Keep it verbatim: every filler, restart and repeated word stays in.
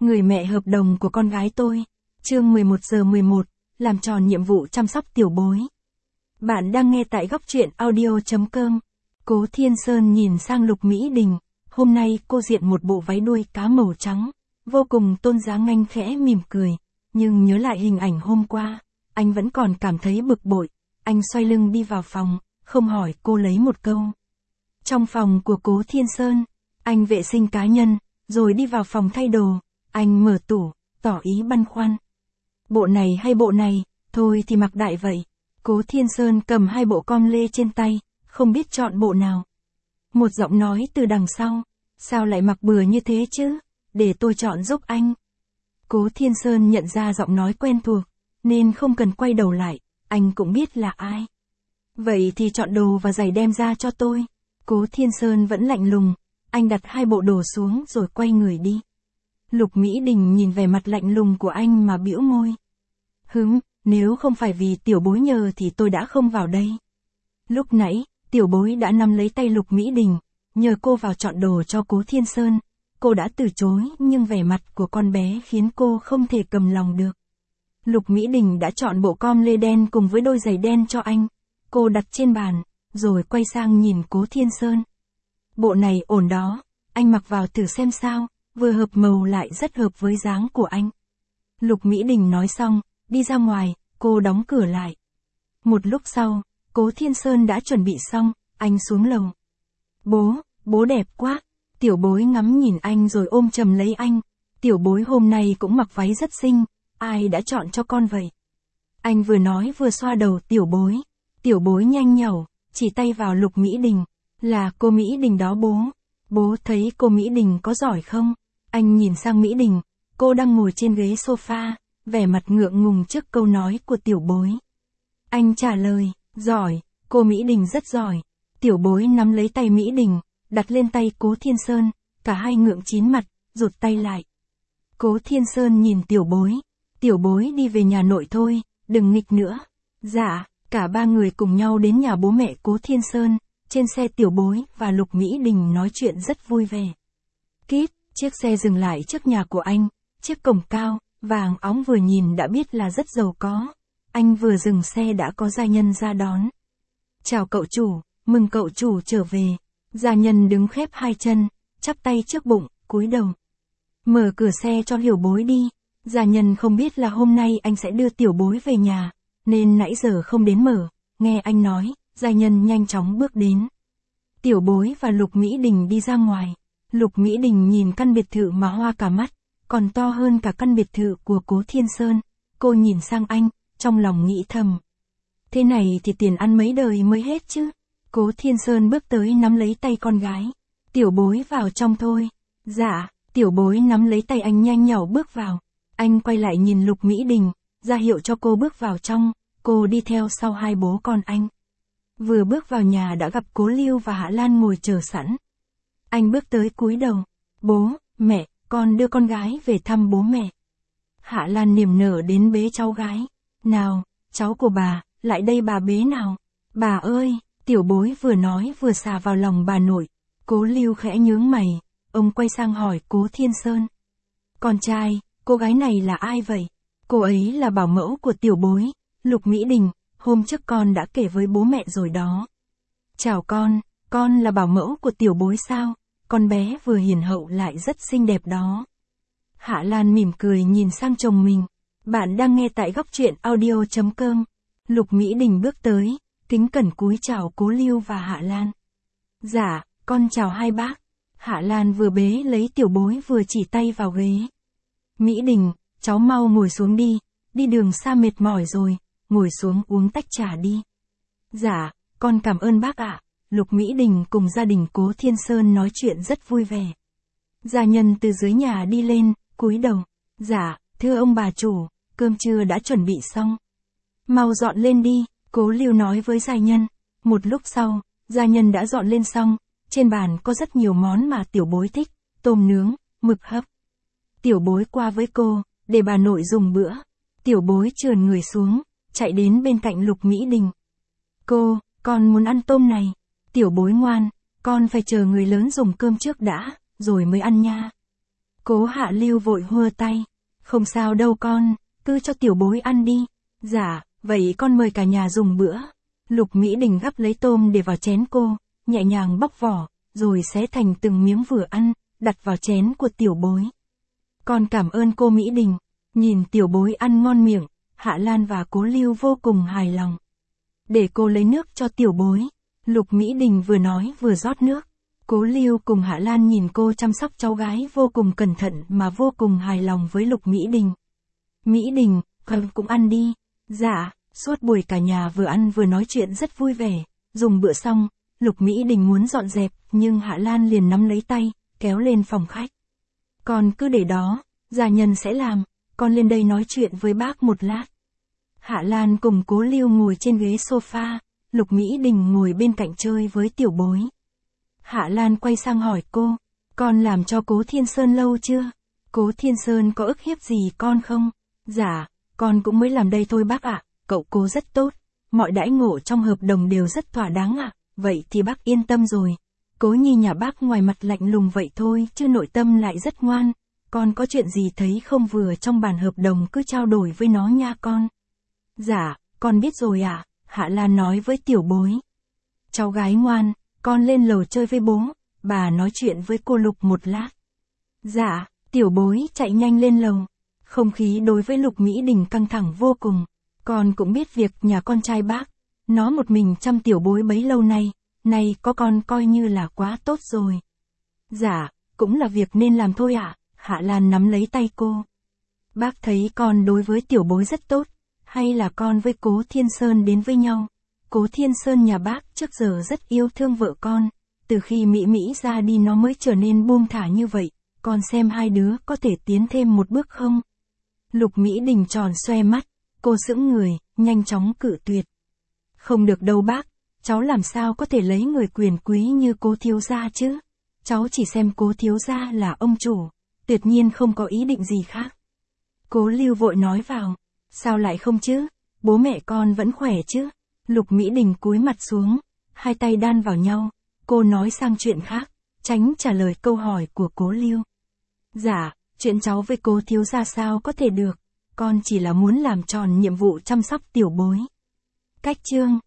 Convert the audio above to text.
Người mẹ hợp đồng của con gái tôi. Chương mười một giờ mười một, làm tròn nhiệm vụ chăm sóc tiểu bối. Bạn đang nghe tại góc truyện audio chấm com. Cố Thiên Sơn nhìn sang Lục Mỹ Đình, hôm nay cô diện một bộ váy đuôi cá màu trắng, vô cùng tôn dáng. Anh khẽ mỉm cười, nhưng nhớ lại hình ảnh hôm qua, anh vẫn còn cảm thấy bực bội. Anh xoay lưng đi vào phòng, không hỏi cô lấy một câu. Trong phòng của Cố Thiên Sơn, anh vệ sinh cá nhân, rồi đi vào phòng thay đồ. Anh mở tủ, tỏ ý băn khoăn. Bộ này hay bộ này, thôi thì mặc đại vậy. Cố Thiên Sơn cầm hai bộ com lê trên tay, không biết chọn bộ nào. Một giọng nói từ đằng sau, sao lại mặc bừa như thế chứ, để tôi chọn giúp anh. Cố Thiên Sơn nhận ra giọng nói quen thuộc, nên không cần quay đầu lại, anh cũng biết là ai. Vậy thì chọn đồ và giày đem ra cho tôi. Cố Thiên Sơn vẫn lạnh lùng, anh đặt hai bộ đồ xuống rồi quay người đi. Lục Mỹ Đình nhìn vẻ mặt lạnh lùng của anh mà bĩu môi. Hứng, nếu không phải vì tiểu bối nhờ thì tôi đã không vào đây. Lúc nãy, tiểu bối đã nắm lấy tay Lục Mỹ Đình, nhờ cô vào chọn đồ cho Cố Thiên Sơn. Cô đã từ chối, nhưng vẻ mặt của con bé khiến cô không thể cầm lòng được. Lục Mỹ Đình đã chọn bộ com lê đen cùng với đôi giày đen cho anh. Cô đặt trên bàn, rồi quay sang nhìn Cố Thiên Sơn. Bộ này ổn đó, anh mặc vào thử xem sao, vừa hợp màu lại rất hợp với dáng của anh. Lục Mỹ Đình nói xong, đi ra ngoài, cô đóng cửa lại. Một lúc sau, Cố Thiên Sơn đã chuẩn bị xong, anh xuống lầu. Bố, bố đẹp quá. Tiểu bối ngắm nhìn anh rồi ôm chầm lấy anh. Tiểu bối hôm nay cũng mặc váy rất xinh, ai đã chọn cho con vậy? Anh vừa nói vừa xoa đầu tiểu bối. Tiểu bối nhanh nhảu, chỉ tay vào Lục Mỹ Đình. Là cô Mỹ Đình đó bố. Bố thấy cô Mỹ Đình có giỏi không? Anh nhìn sang Mỹ Đình, cô đang ngồi trên ghế sofa, vẻ mặt ngượng ngùng trước câu nói của tiểu bối. Anh trả lời, giỏi, cô Mỹ Đình rất giỏi. Tiểu bối nắm lấy tay Mỹ Đình, đặt lên tay Cố Thiên Sơn, cả hai ngượng chín mặt, rụt tay lại. Cố Thiên Sơn nhìn tiểu bối, tiểu bối đi về nhà nội thôi, đừng nghịch nữa. Dạ, cả ba người cùng nhau đến nhà bố mẹ Cố Thiên Sơn, trên xe tiểu bối và Lục Mỹ Đình nói chuyện rất vui vẻ. Kít, chiếc xe dừng lại trước nhà của anh, chiếc cổng cao, vàng óng vừa nhìn đã biết là rất giàu có. Anh vừa dừng xe đã có gia nhân ra đón. Chào cậu chủ, mừng cậu chủ trở về. Gia nhân đứng khép hai chân, chắp tay trước bụng, cúi đầu. Mở cửa xe cho hiểu bối đi. Gia nhân không biết là hôm nay anh sẽ đưa tiểu bối về nhà, nên nãy giờ không đến mở. Nghe anh nói, gia nhân nhanh chóng bước đến. Tiểu bối và Lục Mỹ Đình đi ra ngoài. Lục Mỹ Đình nhìn căn biệt thự mà hoa cả mắt, còn to hơn cả căn biệt thự của Cố Thiên Sơn. Cô nhìn sang anh, trong lòng nghĩ thầm. Thế này thì tiền ăn mấy đời mới hết chứ. Cố Thiên Sơn bước tới nắm lấy tay con gái. Tiểu bối vào trong thôi. Dạ, tiểu bối nắm lấy tay anh nhanh nhảu bước vào. Anh quay lại nhìn Lục Mỹ Đình, ra hiệu cho cô bước vào trong, cô đi theo sau hai bố con anh. Vừa bước vào nhà đã gặp Cố Lưu và Hạ Lan ngồi chờ sẵn. Anh bước tới cúi đầu. Bố, mẹ, con đưa con gái về thăm bố mẹ. Hạ Lan niềm nở đến bế cháu gái. Nào, cháu của bà, lại đây bà bế nào. Bà ơi, tiểu bối vừa nói vừa xà vào lòng bà nội. Cố Lưu khẽ nhướng mày, ông quay sang hỏi Cố Thiên Sơn. Con trai, cô gái này là ai vậy? Cô ấy là bảo mẫu của tiểu bối, Lục Mỹ Đình, hôm trước con đã kể với bố mẹ rồi đó. Chào con, con là bảo mẫu của tiểu bối sao? Con bé vừa hiền hậu lại rất xinh đẹp đó. Hạ Lan mỉm cười nhìn sang chồng mình. Bạn đang nghe tại góc truyện audio chấm com. Lục Mỹ Đình bước tới, kính cẩn cúi chào Cố Lưu và Hạ Lan. Dạ, con chào hai bác. Hạ Lan vừa bế lấy tiểu bối vừa chỉ tay vào ghế. Mỹ Đình, cháu mau ngồi xuống đi, đi đường xa mệt mỏi rồi, ngồi xuống uống tách trà đi. Dạ, con cảm ơn bác ạ. Lục Mỹ Đình cùng gia đình Cố Thiên Sơn nói chuyện rất vui vẻ. Gia nhân từ dưới nhà đi lên, cúi đầu. Dạ, thưa ông bà chủ, cơm trưa đã chuẩn bị xong. Mau dọn lên đi, Cố Lưu nói với gia nhân. Một lúc sau, gia nhân đã dọn lên xong, trên bàn có rất nhiều món mà tiểu bối thích, tôm nướng, mực hấp. Tiểu bối qua với cô, để bà nội dùng bữa. Tiểu bối trườn người xuống, chạy đến bên cạnh Lục Mỹ Đình. Cô, con muốn ăn tôm này. Tiểu bối ngoan, con phải chờ người lớn dùng cơm trước đã, rồi mới ăn nha. Cố Hạ Lưu vội hua tay. Không sao đâu con, cứ cho tiểu bối ăn đi. Dạ, vậy con mời cả nhà dùng bữa. Lục Mỹ Đình gắp lấy tôm để vào chén cô, nhẹ nhàng bóc vỏ, rồi xé thành từng miếng vừa ăn, đặt vào chén của tiểu bối. Con cảm ơn cô Mỹ Đình. Nhìn tiểu bối ăn ngon miệng, Hạ Lan và Cố Lưu vô cùng hài lòng. Để cô lấy nước cho tiểu bối. Lục Mỹ Đình vừa nói vừa rót nước. Cố Lưu cùng Hạ Lan nhìn cô chăm sóc cháu gái vô cùng cẩn thận mà vô cùng hài lòng với Lục Mỹ Đình. Mỹ Đình, con cũng ăn đi. Dạ, suốt buổi cả nhà vừa ăn vừa nói chuyện rất vui vẻ. Dùng bữa xong, Lục Mỹ Đình muốn dọn dẹp, nhưng Hạ Lan liền nắm lấy tay, kéo lên phòng khách. Con cứ để đó, gia nhân sẽ làm, con lên đây nói chuyện với bác một lát. Hạ Lan cùng Cố Lưu ngồi trên ghế sofa, Lục Mỹ Đình ngồi bên cạnh chơi với tiểu bối. Hạ Lan quay sang hỏi cô, con làm cho Cố Thiên Sơn lâu chưa? Cố Thiên Sơn có ức hiếp gì con không? Dạ, con cũng mới làm đây thôi bác ạ, cậu Cố rất tốt, mọi đãi ngộ trong hợp đồng đều rất thỏa đáng ạ, vậy thì bác yên tâm rồi. Cố Nhi nhà bác ngoài mặt lạnh lùng vậy thôi chứ nội tâm lại rất ngoan, con có chuyện gì thấy không vừa trong bản hợp đồng cứ trao đổi với nó nha con. Dạ, con biết rồi ạ, à, Hạ Lan nói với tiểu bối. Cháu gái ngoan, con lên lầu chơi với bố, bà nói chuyện với cô Lục một lát. Dạ, tiểu bối chạy nhanh lên lầu. Không khí đối với Lục Mỹ Đình căng thẳng vô cùng. Con cũng biết việc nhà con trai bác, nó một mình chăm tiểu bối bấy lâu nay, nay có con coi như là quá tốt rồi. Dạ, cũng là việc nên làm thôi ạ, à, Hạ Lan nắm lấy tay cô. Bác thấy con đối với tiểu bối rất tốt, hay là con với Cố Thiên Sơn đến với nhau. Cố Thiên Sơn nhà bác trước giờ rất yêu thương vợ con, từ khi Mỹ Mỹ ra đi nó mới trở nên buông thả như vậy, con xem hai đứa có thể tiến thêm một bước không? Lục Mỹ Đình tròn xoe mắt, cô sững người, nhanh chóng cự tuyệt. Không được đâu bác, cháu làm sao có thể lấy người quyền quý như Cố thiếu gia chứ? Cháu chỉ xem Cố thiếu gia là ông chủ, tuyệt nhiên không có ý định gì khác. Cố Lưu vội nói vào, sao lại không chứ? Bố mẹ con vẫn khỏe chứ? Lục Mỹ Đình cúi mặt xuống, hai tay đan vào nhau, cô nói sang chuyện khác, tránh trả lời câu hỏi của Cố Lưu. Dạ, chuyện cháu với Cố thiếu gia sao có thể được, con chỉ là muốn làm tròn nhiệm vụ chăm sóc tiểu bối. Cách chương